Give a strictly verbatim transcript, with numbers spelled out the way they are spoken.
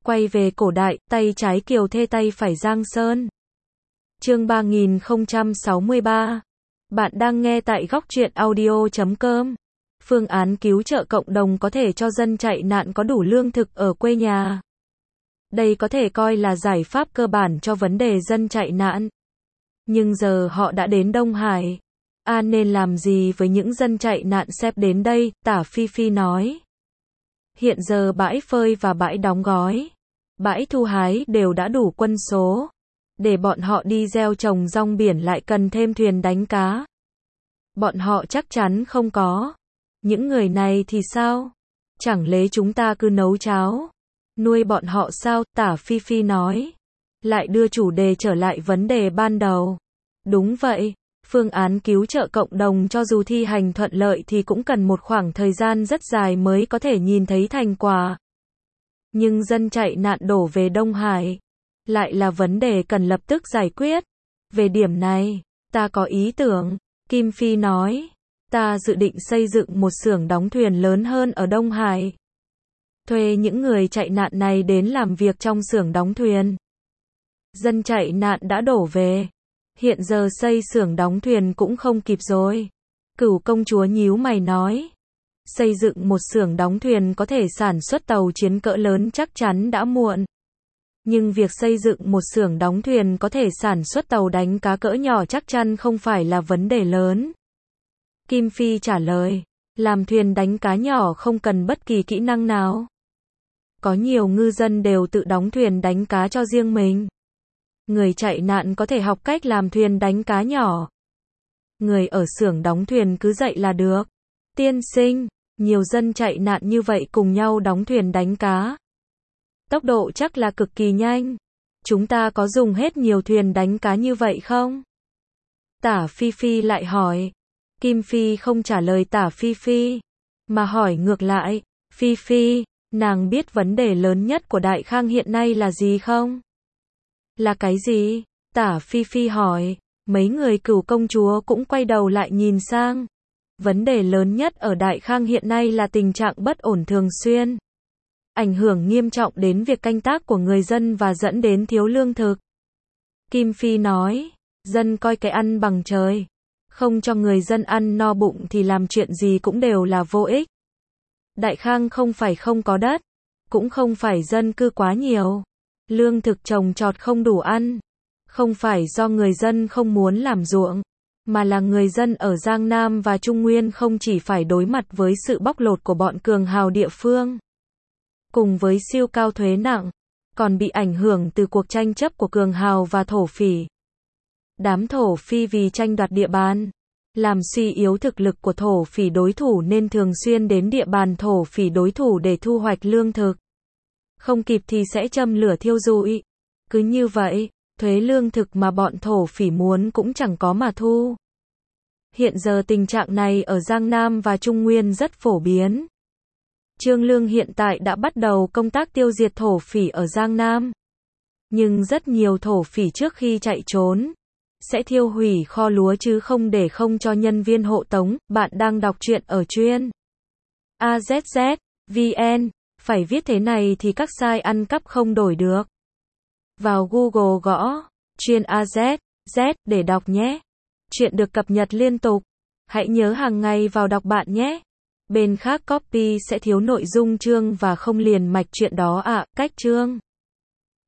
Quay về cổ đại, tay trái Kiều Thê tay phải Giang Sơn. Chương ba nghìn không trăm sáu mươi ba. Bạn đang nghe tại góc truyện audio chấm com. Phương án cứu trợ cộng đồng có thể cho dân chạy nạn có đủ lương thực ở quê nhà. Đây có thể coi là giải pháp cơ bản cho vấn đề dân chạy nạn. Nhưng giờ họ đã đến Đông Hải. À nên làm gì với những dân chạy nạn xếp đến đây, Tả Phi Phi nói. Hiện giờ bãi phơi và bãi đóng gói, bãi thu hái đều đã đủ quân số. Để bọn họ đi gieo trồng rong biển lại cần thêm thuyền đánh cá. Bọn họ chắc chắn không có. Những người này thì sao? Chẳng lẽ chúng ta cứ nấu cháo, nuôi bọn họ sao? Tả Phi Phi nói. Lại đưa chủ đề trở lại vấn đề ban đầu. Đúng vậy, phương án cứu trợ cộng đồng cho dù thi hành thuận lợi thì cũng cần một khoảng thời gian rất dài mới có thể nhìn thấy thành quả. Nhưng dân chạy nạn đổ về Đông Hải lại là vấn đề cần lập tức giải quyết. Về điểm này, ta có ý tưởng, Kim Phi nói. Ta dự định xây dựng một xưởng đóng thuyền lớn hơn ở Đông Hải. Thuê những người chạy nạn này đến làm việc trong xưởng đóng thuyền. Dân chạy nạn đã đổ về. Hiện giờ xây xưởng đóng thuyền cũng không kịp rồi. Cửu công chúa nhíu mày nói. Xây dựng một xưởng đóng thuyền có thể sản xuất tàu chiến cỡ lớn chắc chắn đã muộn. Nhưng việc xây dựng một xưởng đóng thuyền có thể sản xuất tàu đánh cá cỡ nhỏ chắc chắn không phải là vấn đề lớn. Kim Phi trả lời. Làm thuyền đánh cá nhỏ không cần bất kỳ kỹ năng nào. Có nhiều ngư dân đều tự đóng thuyền đánh cá cho riêng mình. Người chạy nạn có thể học cách làm thuyền đánh cá nhỏ. Người ở xưởng đóng thuyền cứ dạy là được. Tiên sinh, nhiều dân chạy nạn như vậy cùng nhau đóng thuyền đánh cá. Tốc độ chắc là cực kỳ nhanh. Chúng ta có dùng hết nhiều thuyền đánh cá như vậy không? Tả Phi Phi lại hỏi. Kim Phi không trả lời Tả Phi Phi, mà hỏi ngược lại. Phi Phi, nàng biết vấn đề lớn nhất của Đại Khang hiện nay là gì không? Là cái gì? Tả Phi Phi hỏi. Mấy người Cửu công chúa cũng quay đầu lại nhìn sang. Vấn đề lớn nhất ở Đại Khang hiện nay là tình trạng bất ổn thường xuyên. Ảnh hưởng nghiêm trọng đến việc canh tác của người dân và dẫn đến thiếu lương thực. Kim Phi nói. Dân coi cái ăn bằng trời. Không cho người dân ăn no bụng thì làm chuyện gì cũng đều là vô ích. Đại Khang không phải không có đất, cũng không phải dân cư quá nhiều. Lương thực trồng trọt không đủ ăn. Không phải do người dân không muốn làm ruộng, mà là người dân ở Giang Nam và Trung Nguyên không chỉ phải đối mặt với sự bóc lột của bọn cường hào địa phương, cùng với siêu cao thuế nặng, còn bị ảnh hưởng từ cuộc tranh chấp của cường hào và thổ phỉ. Đám thổ phi vì tranh đoạt địa bàn, làm suy yếu thực lực của thổ phỉ đối thủ nên thường xuyên đến địa bàn thổ phỉ đối thủ để thu hoạch lương thực. Không kịp thì sẽ châm lửa thiêu rụi. Cứ như vậy, thuế lương thực mà bọn thổ phỉ muốn cũng chẳng có mà thu. Hiện giờ tình trạng này ở Giang Nam và Trung Nguyên rất phổ biến. Trương Lương hiện tại đã bắt đầu công tác tiêu diệt thổ phỉ ở Giang Nam. Nhưng rất nhiều thổ phỉ trước khi chạy trốn sẽ thiêu hủy kho lúa chứ không để không cho nhân viên hộ tống. Bạn đang đọc truyện ở truyện a zét zét vê en. Phải viết thế này thì các site ăn cắp không đổi được. Vào Google gõ truyện a zét zét để đọc nhé. Truyện được cập nhật liên tục. Hãy nhớ hàng ngày vào đọc bạn nhé. Bên khác copy sẽ thiếu nội dung chương và không liền mạch truyện đó ạ. À, cách chương